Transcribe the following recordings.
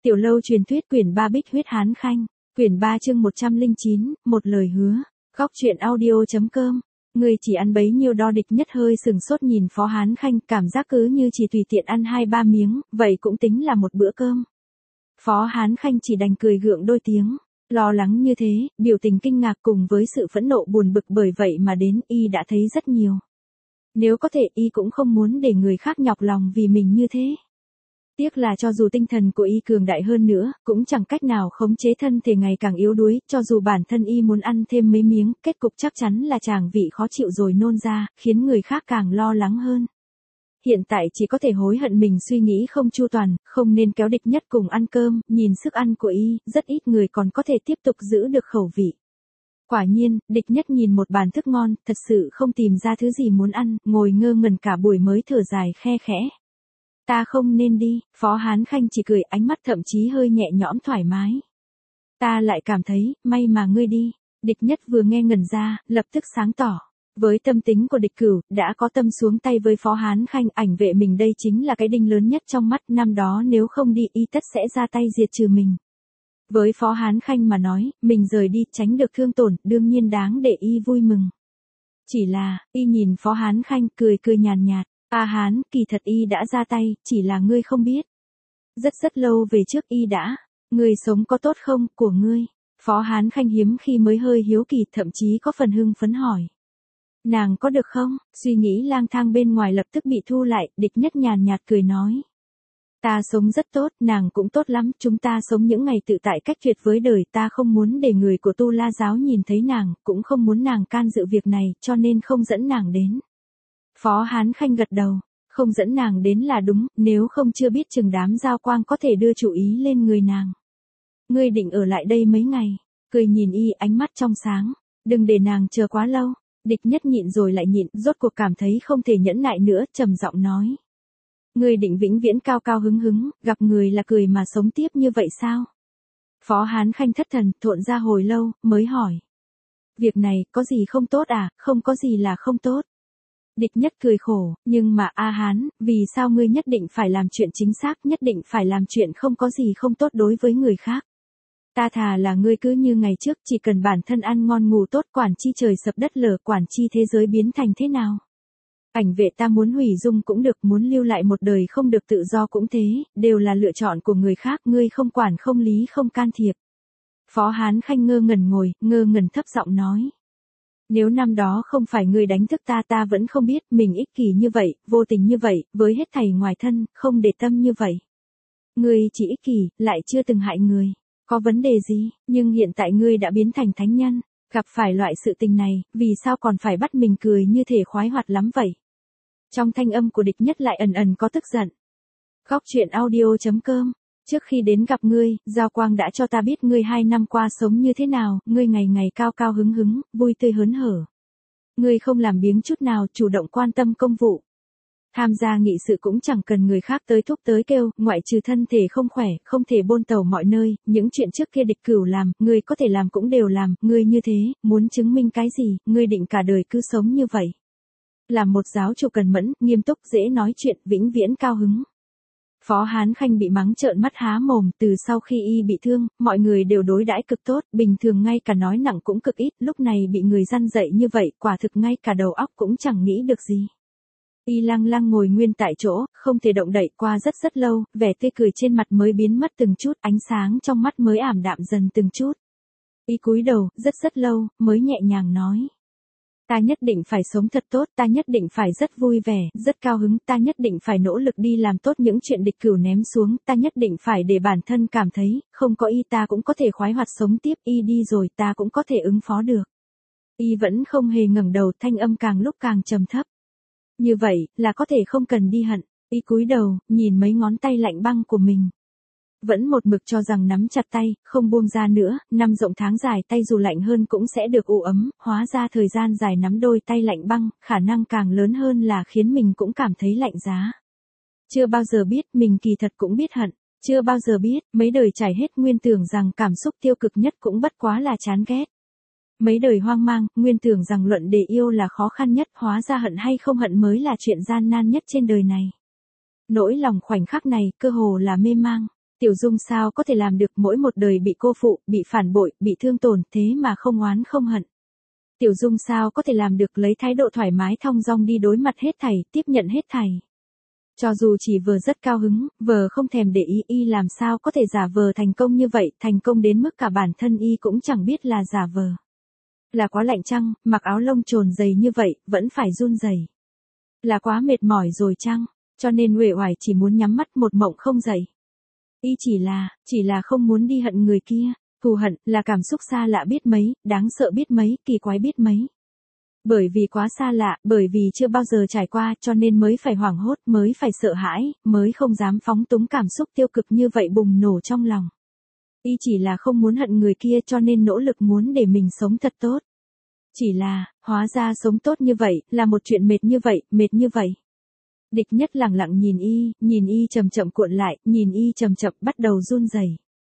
Tiểu lâu truyền thuyết quyển 3 Bích huyết hán khanh, quyển 3 chương 109, một lời hứa. Góc truyện audio.com. Người chỉ ăn bấy nhiêu đo Địch Nhất hơi sừng sốt nhìn Phó Hán Khanh, cảm giác cứ như chỉ tùy tiện ăn 2-3 miếng, vậy cũng tính là một bữa cơm. Phó Hán Khanh chỉ đành cười gượng đôi tiếng, lo lắng như thế, biểu tình kinh ngạc cùng với sự phẫn nộ buồn bực bởi vậy mà đến y đã thấy rất nhiều. Nếu có thể y cũng không muốn để người khác nhọc lòng vì mình như thế. Tiếc là cho dù tinh thần của y cường đại hơn nữa, cũng chẳng cách nào khống chế thân thể ngày càng yếu đuối, cho dù bản thân y muốn ăn thêm mấy miếng, kết cục chắc chắn là tràng vị khó chịu rồi nôn ra, khiến người khác càng lo lắng hơn. Hiện tại chỉ có thể hối hận mình suy nghĩ không chu toàn, không nên kéo Địch Nhất cùng ăn cơm, nhìn sức ăn của y, rất ít người còn có thể tiếp tục giữ được khẩu vị. Quả nhiên, Địch Nhất nhìn một bàn thức ngon, thật sự không tìm ra thứ gì muốn ăn, ngồi ngơ ngẩn cả buổi mới thở dài khe khẽ. Ta không nên đi, Phó Hán Khanh chỉ cười, ánh mắt thậm chí hơi nhẹ nhõm thoải mái. Ta lại cảm thấy, may mà ngươi đi. Địch Nhất vừa nghe ngẩn ra, lập tức sáng tỏ. Với tâm tính của Địch Cửu, đã có tâm xuống tay với Phó Hán Khanh, ảnh vệ mình đây chính là cái đinh lớn nhất trong mắt, năm đó nếu không đi y tất sẽ ra tay diệt trừ mình. Với Phó Hán Khanh mà nói, mình rời đi tránh được thương tổn, đương nhiên đáng để y vui mừng. Chỉ là, y nhìn Phó Hán Khanh cười cười nhàn nhạt. A Hán, kỳ thật y đã ra tay, chỉ là ngươi không biết. Rất lâu về trước y đã. Ngươi sống có tốt không, của ngươi? Phó Hán Khanh hiếm khi mới hơi hiếu kỳ, thậm chí có phần hưng phấn hỏi. Nàng có được không? Suy nghĩ lang thang bên ngoài lập tức bị thu lại, Địch Nhất nhàn nhạt cười nói. Ta sống rất tốt, nàng cũng tốt lắm, chúng ta sống những ngày tự tại cách tuyệt với đời, ta không muốn để người của Tu La giáo nhìn thấy nàng, cũng không muốn nàng can dự việc này, cho nên không dẫn nàng đến. Phó Hán Khanh gật đầu, không dẫn nàng đến là đúng, nếu không chưa biết chừng đám giao quang có thể đưa chủ ý lên người nàng. Ngươi định ở lại đây mấy ngày, cười nhìn y ánh mắt trong sáng, đừng để nàng chờ quá lâu. Địch Nhất nhịn rồi lại nhịn, rốt cuộc cảm thấy không thể nhẫn nại nữa, trầm giọng nói. Ngươi định vĩnh viễn cao cao hứng hứng, gặp người là cười mà sống tiếp như vậy sao? Phó Hán Khanh thất thần, thộn ra hồi lâu, mới hỏi. Việc này, có gì không tốt à, không có gì là không tốt. Địch Nhất cười khổ, nhưng mà A Hán, vì sao ngươi nhất định phải làm chuyện chính xác, nhất định phải làm chuyện không có gì không tốt đối với người khác. Ta thà là ngươi cứ như ngày trước, chỉ cần bản thân ăn ngon ngủ tốt, quản chi trời sập đất lở, quản chi thế giới biến thành thế nào. Ảnh vệ ta muốn hủy dung cũng được, muốn lưu lại một đời không được tự do cũng thế, đều là lựa chọn của người khác, ngươi không quản không lý không can thiệp. Phó Hán Khanh ngơ ngẩn thấp giọng nói. Nếu năm đó không phải ngươi đánh thức ta, ta vẫn không biết, mình ích kỷ như vậy, vô tình như vậy, với hết thảy ngoài thân, không để tâm như vậy. Ngươi chỉ ích kỷ, lại chưa từng hại người. Có vấn đề gì, nhưng hiện tại ngươi đã biến thành thánh nhân, gặp phải loại sự tình này, vì sao còn phải bắt mình cười như thể khoái hoạt lắm vậy? Trong thanh âm của Địch Nhất lại ẩn có tức giận. Góc truyện audio.com. Trước khi đến gặp ngươi, Giao Quang đã cho ta biết ngươi 2 năm qua sống như thế nào, ngươi ngày ngày cao cao hứng hứng, vui tươi hớn hở. Ngươi không làm biếng chút nào, chủ động quan tâm công vụ. Tham gia nghị sự cũng chẳng cần người khác tới thúc tới kêu, ngoại trừ thân thể không khỏe, không thể bôn tàu mọi nơi, những chuyện trước kia Địch Cửu làm, ngươi có thể làm cũng đều làm, ngươi như thế, muốn chứng minh cái gì, ngươi định cả đời cứ sống như vậy. Làm một giáo chủ cần mẫn, nghiêm túc, dễ nói chuyện, vĩnh viễn cao hứng. Phó Hán Khanh bị mắng trợn mắt há mồm, từ sau khi y bị thương, mọi người đều đối đãi cực tốt, bình thường ngay cả nói nặng cũng cực ít, lúc này bị người răn dạy như vậy, quả thực ngay cả đầu óc cũng chẳng nghĩ được gì. Y lăng lăng ngồi nguyên tại chỗ, không thể động đậy, qua rất lâu, vẻ tươi cười trên mặt mới biến mất từng chút, ánh sáng trong mắt mới ảm đạm dần từng chút. Y cúi đầu, rất lâu, mới nhẹ nhàng nói. Ta nhất định phải sống thật tốt, ta nhất định phải rất vui vẻ, rất cao hứng, ta nhất định phải nỗ lực đi làm tốt những chuyện Địch Cửu ném xuống, ta nhất định phải để bản thân cảm thấy, không có y ta cũng có thể khoái hoạt sống tiếp, y đi rồi ta cũng có thể ứng phó được. Y vẫn không hề ngẩng đầu, thanh âm càng lúc càng trầm thấp. Như vậy, là có thể không cần đi hận. Y cúi đầu, nhìn mấy ngón tay lạnh băng của mình. Vẫn một mực cho rằng nắm chặt tay, không buông ra nữa, năm rộng tháng dài tay dù lạnh hơn cũng sẽ được u ấm, hóa ra thời gian dài nắm đôi tay lạnh băng, khả năng càng lớn hơn là khiến mình cũng cảm thấy lạnh giá. Chưa bao giờ biết, mình kỳ thật cũng biết hận, chưa bao giờ biết, mấy đời trải hết nguyên tưởng rằng cảm xúc tiêu cực nhất cũng bất quá là chán ghét. Mấy đời hoang mang, nguyên tưởng rằng luận đề yêu là khó khăn nhất, hóa ra hận hay không hận mới là chuyện gian nan nhất trên đời này. Nỗi lòng khoảnh khắc này, cơ hồ là mê mang. Tiểu Dung sao có thể làm được, mỗi một đời bị cô phụ, bị phản bội, bị thương tổn, thế mà không oán không hận. Tiểu Dung sao có thể làm được lấy thái độ thoải mái thong dong đi đối mặt hết thảy, tiếp nhận hết thảy. Cho dù chỉ vờ rất cao hứng, vờ không thèm để ý, y làm sao có thể giả vờ thành công như vậy, thành công đến mức cả bản thân y cũng chẳng biết là giả vờ. Là quá lạnh chăng, mặc áo lông trồn dày như vậy, vẫn phải run rẩy. Là quá mệt mỏi rồi chăng, cho nên uể oải chỉ muốn nhắm mắt một mộng không dậy. Y chỉ là không muốn đi hận người kia, thù hận là cảm xúc xa lạ biết mấy, đáng sợ biết mấy, kỳ quái biết mấy. Bởi vì quá xa lạ, bởi vì chưa bao giờ trải qua cho nên mới phải hoảng hốt, mới phải sợ hãi, mới không dám phóng túng cảm xúc tiêu cực như vậy bùng nổ trong lòng. Y chỉ là không muốn hận người kia cho nên nỗ lực muốn để mình sống thật tốt. Chỉ là, hóa ra sống tốt như vậy, là một chuyện mệt như vậy. Địch Nhất lặng lặng nhìn y chậm chậm cuộn lại, nhìn y chậm chậm bắt đầu run rẩy.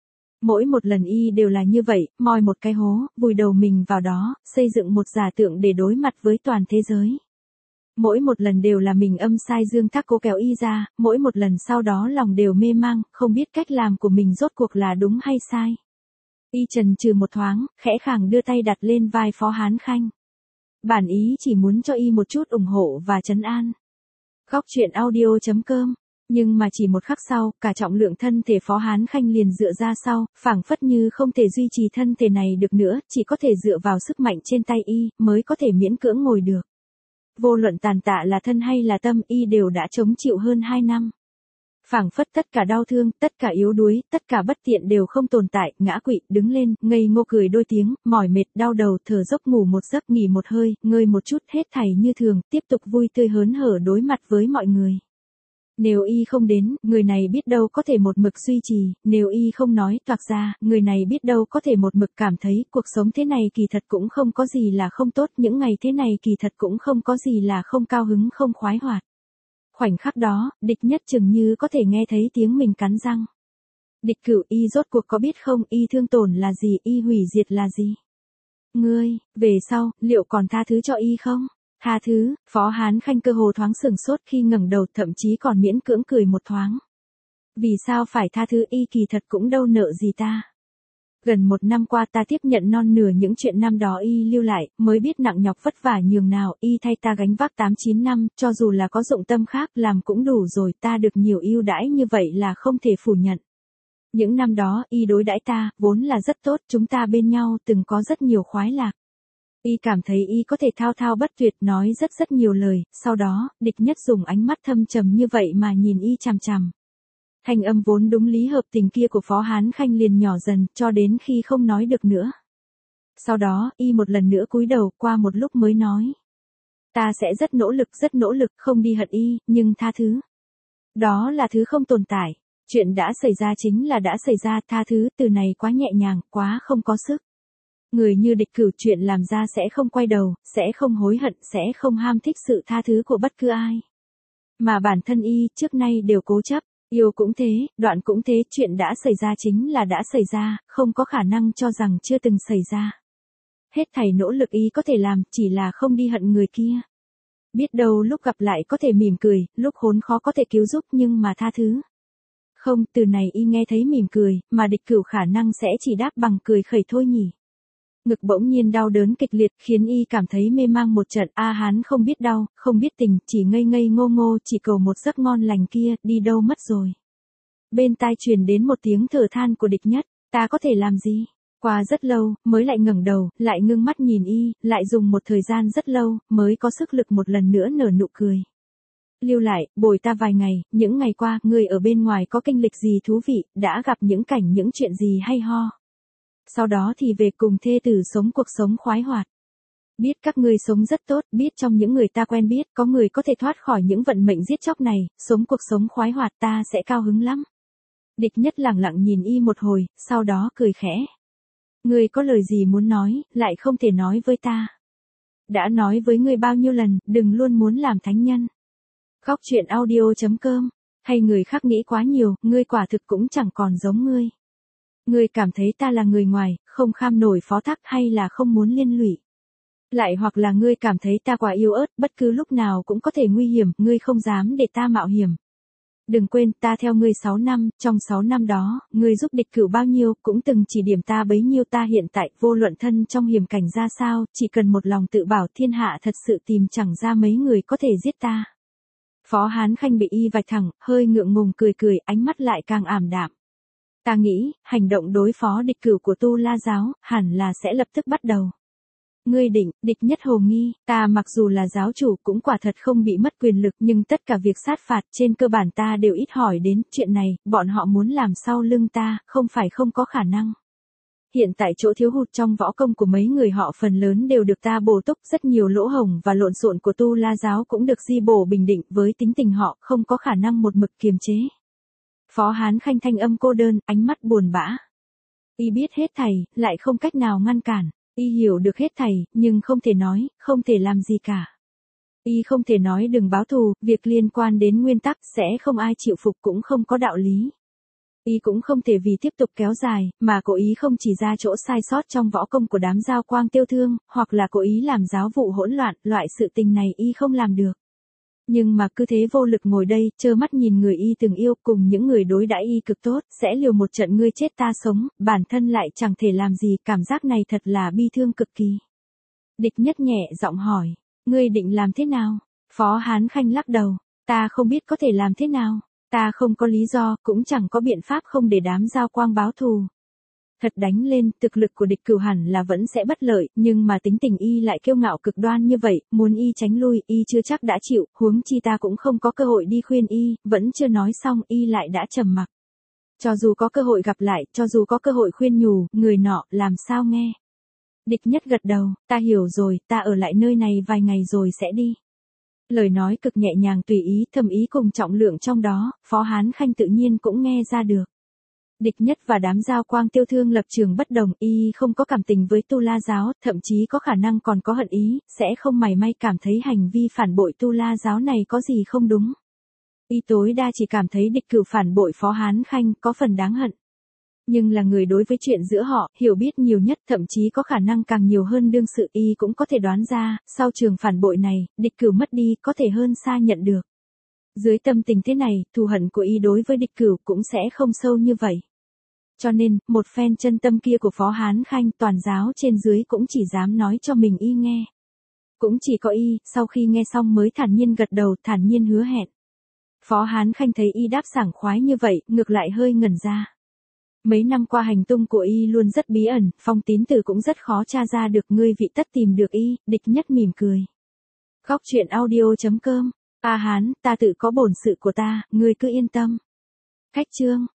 Mỗi một lần y đều là như vậy, moi một cái hố, vùi đầu mình vào đó, xây dựng một giả tượng để đối mặt với toàn thế giới. Mỗi một lần đều là mình âm sai dương thác cố kéo y ra, mỗi một lần sau đó lòng đều mê mang, không biết cách làm của mình rốt cuộc là đúng hay sai. Y chần chừ một thoáng, khẽ khàng đưa tay đặt lên vai Phó Hán Khanh. Bản ý chỉ muốn cho y một chút ủng hộ và trấn an. Góc truyện audio.com. Nhưng mà chỉ một khắc sau, cả trọng lượng thân thể Phó Hán Khanh liền dựa ra sau, phảng phất như không thể duy trì thân thể này được nữa, chỉ có thể dựa vào sức mạnh trên tay y, mới có thể miễn cưỡng ngồi được. Vô luận tàn tạ là thân hay là tâm, y đều đã chống chịu hơn 2 năm. Phảng phất tất cả đau thương, tất cả yếu đuối, tất cả bất tiện đều không tồn tại, ngã quỵ, đứng lên, ngây ngô cười đôi tiếng, mỏi mệt, đau đầu, thở dốc ngủ một giấc, nghỉ một hơi, ngơi một chút, hết thảy như thường, tiếp tục vui tươi hớn hở đối mặt với mọi người. Nếu y không đến, người này biết đâu có thể một mực duy trì, nếu y không nói toạc ra, người này biết đâu có thể một mực cảm thấy cuộc sống thế này kỳ thật cũng không có gì là không tốt, những ngày thế này kỳ thật cũng không có gì là không cao hứng không khoái hoạt. Khoảnh khắc đó, Địch Nhất chừng như có thể nghe thấy tiếng mình cắn răng. Địch Cửu, y rốt cuộc có biết không, y thương tổn là gì, y hủy diệt là gì? Ngươi, về sau, liệu còn tha thứ cho y không? Tha thứ, Phó Hán Khanh cơ hồ thoáng sửng sốt khi ngẩng đầu, thậm chí còn miễn cưỡng cười một thoáng. Vì sao phải tha thứ, y kỳ thật cũng đâu nợ gì ta. Gần 1 năm qua ta tiếp nhận non nửa những chuyện năm đó y lưu lại, mới biết nặng nhọc vất vả nhường nào, y thay ta gánh vác 8-9 năm, cho dù là có dụng tâm khác làm cũng đủ rồi, ta được nhiều ưu đãi như vậy là không thể phủ nhận. Những năm đó, y đối đãi ta, vốn là rất tốt, chúng ta bên nhau từng có rất nhiều khoái lạc. Y cảm thấy y có thể thao thao bất tuyệt, nói rất nhiều lời, sau đó, Địch Nhất dùng ánh mắt thâm trầm như vậy mà nhìn y chằm chằm. Thanh âm vốn đúng lý hợp tình kia của Phó Hán Khanh liền nhỏ dần, cho đến khi không nói được nữa. Sau đó, y một lần nữa cúi đầu, qua một lúc mới nói. Ta sẽ rất nỗ lực, không đi hận y, nhưng tha thứ. Đó là thứ không tồn tại. Chuyện đã xảy ra chính là đã xảy ra, tha thứ, từ này quá nhẹ nhàng, quá không có sức. Người như Địch Cửu chuyện làm ra sẽ không quay đầu, sẽ không hối hận, sẽ không ham thích sự tha thứ của bất cứ ai. Mà bản thân y, trước nay đều cố chấp. Yêu cũng thế, đoạn cũng thế, chuyện đã xảy ra chính là đã xảy ra, không có khả năng cho rằng chưa từng xảy ra. Hết thảy nỗ lực y có thể làm, chỉ là không đi hận người kia. Biết đâu lúc gặp lại có thể mỉm cười, lúc khốn khó có thể cứu giúp nhưng mà tha thứ. Không, từ này y nghe thấy mỉm cười, mà Địch Cửu khả năng sẽ chỉ đáp bằng cười khẩy thôi nhỉ. Ngực bỗng nhiên đau đớn kịch liệt khiến y cảm thấy mê mang một trận, Hán không biết đau, không biết tình, chỉ ngây ngây ngô ngô, chỉ cầu một giấc ngon lành kia, đi đâu mất rồi. Bên tai truyền đến một tiếng thở than của Địch Nhất, ta có thể làm gì? Qua rất lâu, mới lại ngẩng đầu, lại ngưng mắt nhìn y, lại dùng một thời gian rất lâu, mới có sức lực một lần nữa nở nụ cười. Lưu lại, bồi ta vài ngày, những ngày qua, ngươi ở bên ngoài có kinh lịch gì thú vị, đã gặp những cảnh những chuyện gì hay ho. Sau đó thì về cùng thê tử sống cuộc sống khoái hoạt. Biết các ngươi sống rất tốt, biết trong những người ta quen biết, có người có thể thoát khỏi những vận mệnh giết chóc này, sống cuộc sống khoái hoạt, ta sẽ cao hứng lắm. Địch Nhất lặng lặng nhìn y một hồi, sau đó cười khẽ. Ngươi có lời gì muốn nói, lại không thể nói với ta. Đã nói với ngươi bao nhiêu lần, đừng luôn muốn làm thánh nhân. Góc truyện audio.com, hay người khác nghĩ quá nhiều, ngươi quả thực cũng chẳng còn giống ngươi. Ngươi cảm thấy ta là người ngoài, không kham nổi phó thác hay là không muốn liên lụy. Lại hoặc là ngươi cảm thấy ta quá yếu ớt, bất cứ lúc nào cũng có thể nguy hiểm, ngươi không dám để ta mạo hiểm. đừng quên ta theo ngươi 6 năm, trong 6 năm đó, ngươi giúp địch cửu bao nhiêu, cũng từng chỉ điểm ta bấy nhiêu ta hiện tại, vô luận thân trong hiểm cảnh ra sao, chỉ cần một lòng tự bảo thiên hạ thật sự tìm chẳng ra mấy người có thể giết ta. Phó Hán Khanh bị y vạch thẳng, hơi ngượng ngùng cười cười, ánh mắt lại càng ảm đạm. Ta nghĩ, hành động đối phó địch cửu của Tu La giáo, hẳn là sẽ lập tức bắt đầu. Ngươi định, địch nhất hồ nghi, ta mặc dù là giáo chủ cũng quả thật không bị mất quyền lực nhưng tất cả việc sát phạt trên cơ bản ta đều ít hỏi đến, chuyện này, bọn họ muốn làm sau lưng ta, không phải không có khả năng. Hiện tại chỗ thiếu hụt trong võ công của mấy người họ phần lớn đều được ta bổ túc, rất nhiều lỗ hổng và lộn xộn của Tu La giáo cũng được di bổ bình định, với tính tình họ không có khả năng một mực kiềm chế. Phó Hán Khanh thanh âm cô đơn, ánh mắt buồn bã. Y biết hết thảy, lại không cách nào ngăn cản. Y hiểu được hết thảy, nhưng không thể nói, không thể làm gì cả. Y không thể nói đừng báo thù, việc liên quan đến nguyên tắc sẽ không ai chịu phục cũng không có đạo lý. Y cũng không thể vì tiếp tục kéo dài, mà cố ý không chỉ ra chỗ sai sót trong võ công của đám Giao Quang Tiêu Thương, hoặc là cố ý làm giáo vụ hỗn loạn, loại sự tình này Y không làm được. Nhưng mà cứ thế vô lực ngồi đây, trơ mắt nhìn người Y từng yêu cùng những người đối đãi Y cực tốt, sẽ liều một trận ngươi chết ta sống, bản thân lại chẳng thể làm gì, cảm giác này thật là bi thương cực kỳ. Địch nhất nhẹ giọng hỏi, ngươi định làm thế nào? Phó Hán Khanh lắc đầu, ta không biết có thể làm thế nào, ta không có lý do, cũng chẳng có biện pháp không để đám Giao Quang báo thù. Thật đánh lên, thực lực của địch cửu hẳn là vẫn sẽ bất lợi, nhưng mà tính tình Y lại kiêu ngạo cực đoan như vậy, muốn Y tránh lui, Y chưa chắc đã chịu, huống chi ta cũng không có cơ hội đi khuyên Y, vẫn chưa nói xong, Y lại đã trầm mặc. Cho dù có cơ hội gặp lại, cho dù có cơ hội khuyên nhủ, người nọ, làm sao nghe. Địch nhất gật đầu, ta hiểu rồi, ta ở lại nơi này vài ngày rồi sẽ đi. Lời nói cực nhẹ nhàng tùy ý, thầm ý cùng trọng lượng trong đó, Phó Hán Khanh tự nhiên cũng nghe ra được. Địch nhất và đám Giao Quang Tiêu Thương lập trường bất đồng, Y không có cảm tình với Tu La giáo, thậm chí có khả năng còn có hận ý, sẽ không mảy may cảm thấy hành vi phản bội Tu La giáo này có gì không đúng. Y tối đa chỉ cảm thấy địch cửu phản bội Phó Hán Khanh có phần đáng hận. Nhưng là người đối với chuyện giữa họ, hiểu biết nhiều nhất, thậm chí có khả năng càng nhiều hơn đương sự, Y cũng có thể đoán ra, sau trường phản bội này, địch cửu mất đi, có thể hơn xa nhận được. Dưới tâm tình thế này, thù hận của Y đối với địch cửu cũng sẽ không sâu như vậy. Cho nên, một phen chân tâm kia của Phó Hán Khanh toàn giáo trên dưới cũng chỉ dám nói cho mình Y nghe. Cũng chỉ có Y, sau khi nghe xong mới thản nhiên gật đầu, thản nhiên hứa hẹn. Phó Hán Khanh thấy Y đáp sảng khoái như vậy, ngược lại hơi ngẩn ra. Mấy năm qua hành tung của Y luôn rất bí ẩn, phong tín tử cũng rất khó tra ra được, ngươi vị tất tìm được Y, địch nhất mỉm cười. Góc truyện audio.com, A Hán, ta tự có bổn sự của ta, ngươi cứ yên tâm. Khách chương.